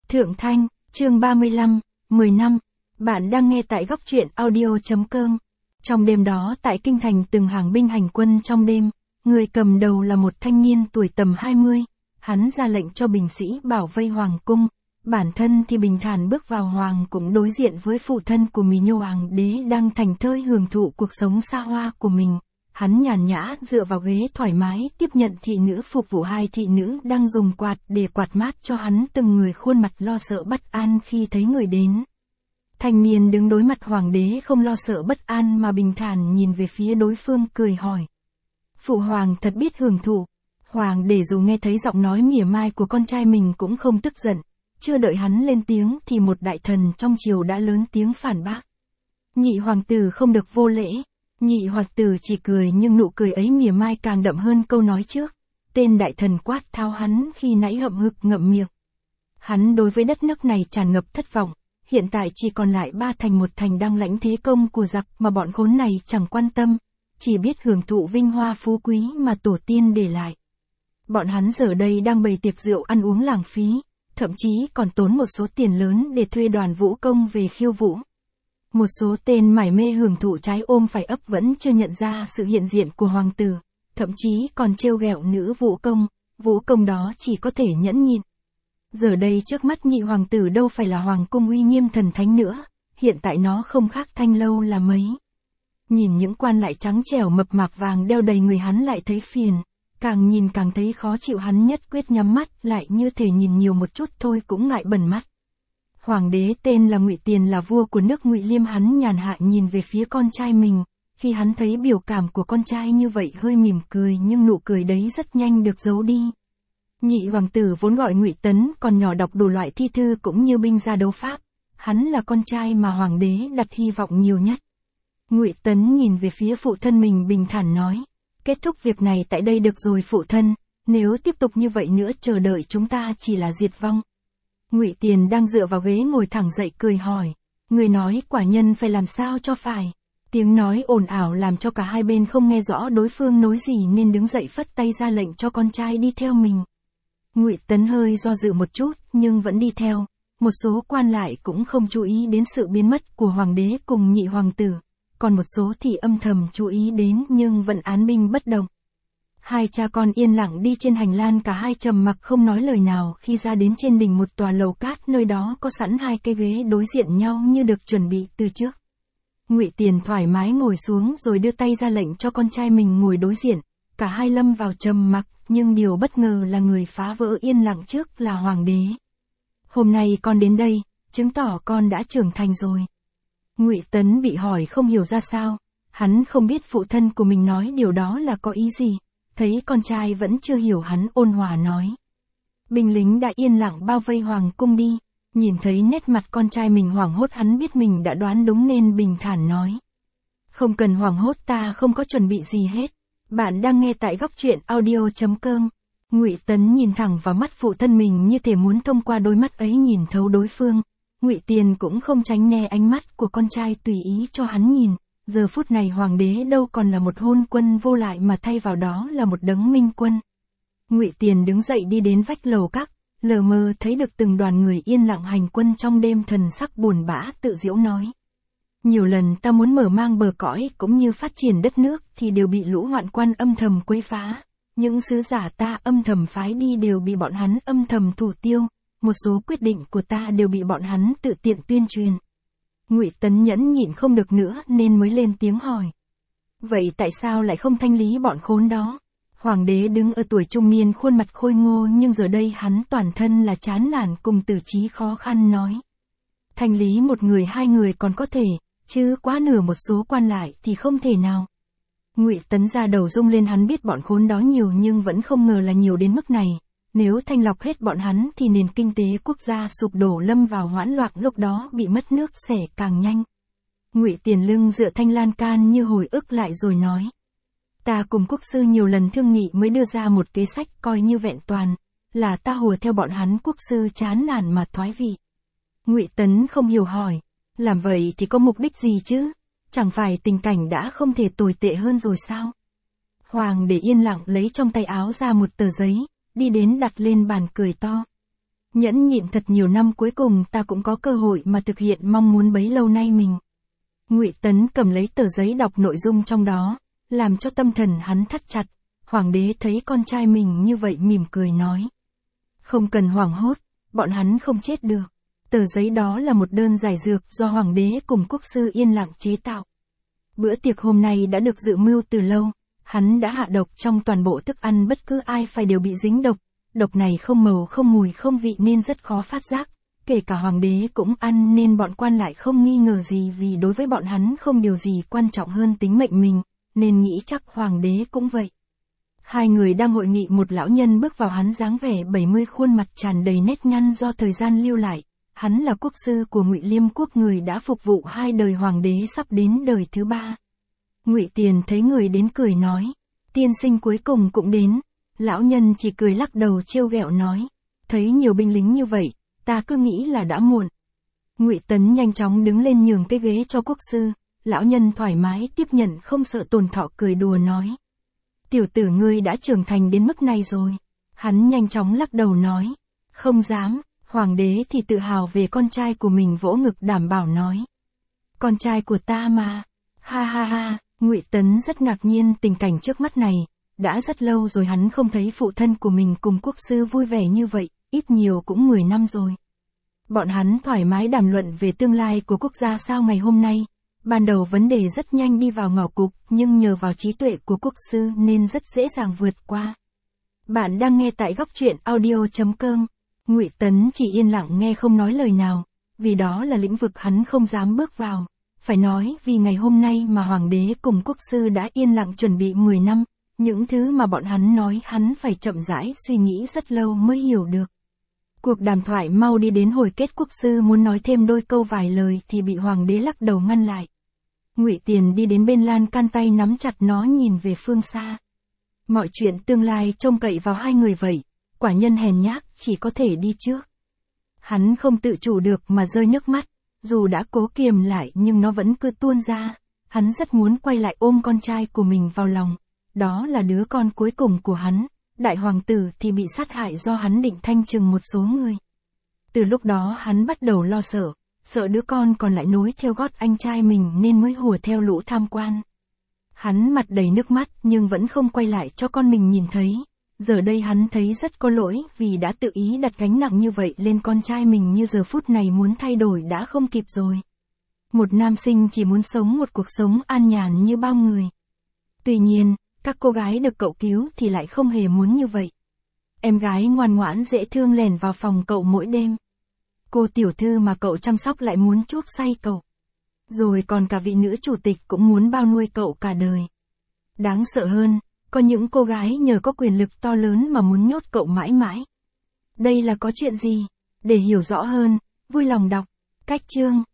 Thượng Thanh, chương 35, 10 năm. Bạn đang nghe tại góc truyện audio.com. Trong đêm đó tại kinh thành từng hàng binh hành quân trong đêm, người cầm đầu là một thanh niên tuổi tầm 20, hắn ra lệnh cho binh sĩ bảo vây hoàng cung, bản thân thì bình thản bước vào hoàng cũng đối diện với phụ thân của mình. Hoàng đế đang thành thơi hưởng thụ cuộc sống xa hoa của mình. Hắn nhàn nhã dựa vào ghế thoải mái tiếp nhận thị nữ phục vụ. Hai thị nữ đang dùng quạt để quạt mát cho hắn, từng người khuôn mặt lo sợ bất an khi thấy người đến. Thanh niên đứng đối mặt hoàng đế không lo sợ bất an mà bình thản nhìn về phía đối phương cười hỏi. Phụ hoàng thật biết hưởng thụ. Hoàng đế dù nghe thấy giọng nói mỉa mai của con trai mình cũng không tức giận. Chưa đợi hắn lên tiếng thì một đại thần trong triều đã lớn tiếng phản bác. Nhị hoàng tử không được vô lễ. Nhị hoàng tử chỉ cười, nhưng nụ cười ấy mỉa mai càng đậm hơn câu nói trước. Tên đại thần quát tháo hắn khi nãy hậm hực ngậm miệng. Hắn đối với đất nước này tràn ngập thất vọng. Hiện tại chỉ còn lại 3 thành, một thành đang lãnh thế công của giặc mà bọn khốn này chẳng quan tâm, chỉ biết hưởng thụ vinh hoa phú quý mà tổ tiên để lại. Bọn hắn giờ đây đang bày tiệc rượu ăn uống lãng phí, thậm chí còn tốn một số tiền lớn để thuê đoàn vũ công về khiêu vũ. Một số tên mải mê hưởng thụ trái ôm phải ấp vẫn chưa nhận ra sự hiện diện của hoàng tử, thậm chí còn trêu ghẹo nữ vũ công đó chỉ có thể nhẫn nhịn. Giờ đây trước mắt nhị hoàng tử đâu phải là hoàng cung uy nghiêm thần thánh nữa, hiện tại nó không khác Thanh Lâu là mấy. Nhìn những quan lại trắng trẻo mập mạp vàng đeo đầy người hắn lại thấy phiền, càng nhìn càng thấy khó chịu. Hắn nhất quyết nhắm mắt lại, như thể nhìn nhiều một chút thôi cũng ngại bẩn mắt. Hoàng đế tên là Ngụy Tiền, là vua của nước Ngụy Liêm. Hắn nhàn hạ nhìn về phía con trai mình, khi hắn thấy biểu cảm của con trai như vậy hơi mỉm cười, nhưng nụ cười đấy rất nhanh được giấu đi. Nhị hoàng tử vốn gọi Ngụy Tấn, còn nhỏ đọc đủ loại thi thư cũng như binh gia đấu pháp. Hắn là con trai mà hoàng đế đặt hy vọng nhiều nhất. Ngụy Tấn nhìn về phía phụ thân mình bình thản nói. Kết thúc việc này tại đây được rồi phụ thân, nếu tiếp tục như vậy nữa chờ đợi chúng ta chỉ là diệt vong. Ngụy Tiền đang dựa vào ghế ngồi thẳng dậy cười hỏi. Người nói quả nhân phải làm sao cho phải. Tiếng nói ồn ào làm cho cả hai bên không nghe rõ đối phương nói gì nên đứng dậy phất tay ra lệnh cho con trai đi theo mình. Ngụy Tấn hơi do dự một chút nhưng vẫn đi theo. Một số quan lại cũng không chú ý đến sự biến mất của hoàng đế cùng nhị hoàng tử, còn một số thì âm thầm chú ý đến nhưng vẫn án binh bất động. Hai cha con yên lặng đi trên hành lang, cả hai trầm mặc không nói lời nào. Khi ra đến trên đỉnh một tòa lầu cát, nơi đó có sẵn 2 cái ghế đối diện nhau như được chuẩn bị từ trước. Ngụy Tiền thoải mái ngồi xuống rồi đưa tay ra lệnh cho con trai mình ngồi đối diện. Cả hai lâm vào trầm mặc, nhưng điều bất ngờ là người phá vỡ yên lặng trước là hoàng đế. Hôm nay con đến đây, chứng tỏ con đã trưởng thành rồi. Ngụy Tấn bị hỏi không hiểu ra sao, hắn không biết phụ thân của mình nói điều đó là có ý gì. Thấy con trai vẫn chưa hiểu, hắn ôn hòa nói. Binh lính đã yên lặng bao vây hoàng cung đi. Nhìn thấy nét mặt con trai mình hoảng hốt, hắn biết mình đã đoán đúng nên bình thản nói. Không cần hoảng hốt, ta không có chuẩn bị gì hết. Bạn đang nghe tại góc truyện audio.com. Ngụy Tấn nhìn thẳng vào mắt phụ thân mình như thể muốn thông qua đôi mắt ấy nhìn thấu đối phương. Ngụy Tiền cũng không tránh né ánh mắt của con trai, tùy ý cho hắn nhìn. Giờ phút này hoàng đế đâu còn là một hôn quân vô lại mà thay vào đó là một đấng minh quân. Ngụy Tiền đứng dậy đi đến vách lầu các, lờ mờ thấy được từng đoàn người yên lặng hành quân trong đêm, thần sắc buồn bã tự giễu nói. Nhiều lần ta muốn mở mang bờ cõi cũng như phát triển đất nước thì đều bị lũ hoạn quan âm thầm quấy phá. Những sứ giả ta âm thầm phái đi đều bị bọn hắn âm thầm thủ tiêu. Một số quyết định của ta đều bị bọn hắn tự tiện tuyên truyền. Ngụy Tấn nhẫn nhịn không được nữa nên mới lên tiếng hỏi. Vậy tại sao lại không thanh lý bọn khốn đó? Hoàng đế đứng ở tuổi trung niên, khuôn mặt khôi ngô, nhưng giờ đây hắn toàn thân là chán nản cùng tử trí khó khăn nói. Thanh lý 1 người 2 người còn có thể, chứ quá nửa một số quan lại thì không thể nào. Ngụy Tấn ra đầu rung lên, hắn biết bọn khốn đó nhiều nhưng vẫn không ngờ là nhiều đến mức này. Nếu thanh lọc hết bọn hắn thì nền kinh tế quốc gia sụp đổ, lâm vào hỗn loạn, lúc đó bị mất nước sẽ càng nhanh. Ngụy Tiền lưng dựa thanh lan can như hồi ức lại rồi nói. Ta cùng quốc sư nhiều lần thương nghị mới đưa ra một kế sách coi như vẹn toàn, là ta hùa theo bọn hắn. Quốc sư chán nản mà thoái vị. Ngụy Tấn không hiểu hỏi. Làm vậy thì có mục đích gì chứ? Chẳng phải tình cảnh đã không thể tồi tệ hơn rồi sao? Hoàng để yên lặng lấy trong tay áo ra một tờ giấy, đi đến đặt lên bàn cười to. Nhẫn nhịn thật nhiều năm cuối cùng ta cũng có cơ hội mà thực hiện mong muốn bấy lâu nay mình. Ngụy Tấn cầm lấy tờ giấy đọc nội dung trong đó, làm cho tâm thần hắn thắt chặt. Hoàng đế thấy con trai mình như vậy mỉm cười nói. Không cần hoảng hốt, bọn hắn không chết được. Tờ giấy đó là một đơn giải dược do hoàng đế cùng quốc sư yên lặng chế tạo. Bữa tiệc hôm nay đã được dự mưu từ lâu, hắn đã hạ độc trong toàn bộ thức ăn, bất cứ ai phải đều bị dính độc. Độc này không màu không mùi không vị nên rất khó phát giác, kể cả hoàng đế cũng ăn nên bọn quan lại không nghi ngờ gì, vì đối với bọn hắn không điều gì quan trọng hơn tính mệnh mình, nên nghĩ chắc hoàng đế cũng vậy. Hai người đang hội nghị, một lão nhân bước vào, hắn dáng vẻ 70, khuôn mặt tràn đầy nét nhăn do thời gian lưu lại. Hắn là quốc sư của Ngụy Liêm quốc, người đã phục vụ 2 đời hoàng đế sắp đến đời thứ 3. Ngụy Tiền thấy người đến cười nói, tiên sinh cuối cùng cũng đến. Lão nhân chỉ cười lắc đầu trêu ghẹo nói, thấy nhiều binh lính như vậy, ta cứ nghĩ là đã muộn. Ngụy Tấn nhanh chóng đứng lên nhường cái ghế cho quốc sư, lão nhân thoải mái tiếp nhận không sợ tổn thọ, cười đùa nói. Tiểu tử ngươi đã trưởng thành đến mức này rồi. Hắn nhanh chóng lắc đầu nói, không dám. Hoàng đế thì tự hào về con trai của mình, vỗ ngực đảm bảo nói. Con trai của ta mà. Ha ha ha, Ngụy Tấn rất ngạc nhiên tình cảnh trước mắt này. Đã rất lâu rồi hắn không thấy phụ thân của mình cùng quốc sư vui vẻ như vậy, ít nhiều cũng 10 năm rồi. Bọn hắn thoải mái đàm luận về tương lai của quốc gia sao ngày hôm nay. Ban đầu vấn đề rất nhanh đi vào ngõ cụt, nhưng nhờ vào trí tuệ của quốc sư nên rất dễ dàng vượt qua. Bạn đang nghe tại Góc Truyện Audio.com. Ngụy Tấn chỉ yên lặng nghe không nói lời nào, vì đó là lĩnh vực hắn không dám bước vào. Phải nói vì ngày hôm nay mà hoàng đế cùng quốc sư đã yên lặng chuẩn bị 10 năm, những thứ mà bọn hắn nói hắn phải chậm rãi suy nghĩ rất lâu mới hiểu được. Cuộc đàm thoại mau đi đến hồi kết, quốc sư muốn nói thêm đôi câu vài lời thì bị hoàng đế lắc đầu ngăn lại. Ngụy Tiền đi đến bên lan can, tay nắm chặt nó nhìn về phương xa. Mọi chuyện tương lai trông cậy vào hai người vậy, quả nhân hèn nhát chỉ có thể đi trước. Hắn không tự chủ được mà rơi nước mắt, dù đã cố kiềm lại nhưng nó vẫn cứ tuôn ra. Hắn rất muốn quay lại ôm con trai của mình vào lòng, đó là đứa con cuối cùng của hắn. Đại hoàng tử thì bị sát hại do hắn định thanh trừng một số người. Từ lúc đó hắn bắt đầu lo sợ đứa con còn lại nối theo gót anh trai mình nên mới hùa theo lũ tham quan. Hắn mặt đầy nước mắt nhưng vẫn không quay lại cho con mình nhìn thấy. Giờ đây hắn thấy rất có lỗi vì đã tự ý đặt gánh nặng như vậy lên con trai mình, như giờ phút này muốn thay đổi đã không kịp rồi. Một nam sinh chỉ muốn sống một cuộc sống an nhàn như bao người. Tuy nhiên, các cô gái được cậu cứu thì lại không hề muốn như vậy. Em gái ngoan ngoãn dễ thương lèn vào phòng cậu mỗi đêm. Cô tiểu thư mà cậu chăm sóc lại muốn chuốc say cậu. Rồi còn cả vị nữ chủ tịch cũng muốn bao nuôi cậu cả đời. Đáng sợ hơn, có những cô gái nhờ có quyền lực to lớn mà muốn nhốt cậu mãi mãi. Đây là có chuyện gì? Để hiểu rõ hơn, vui lòng đọc. Cách chương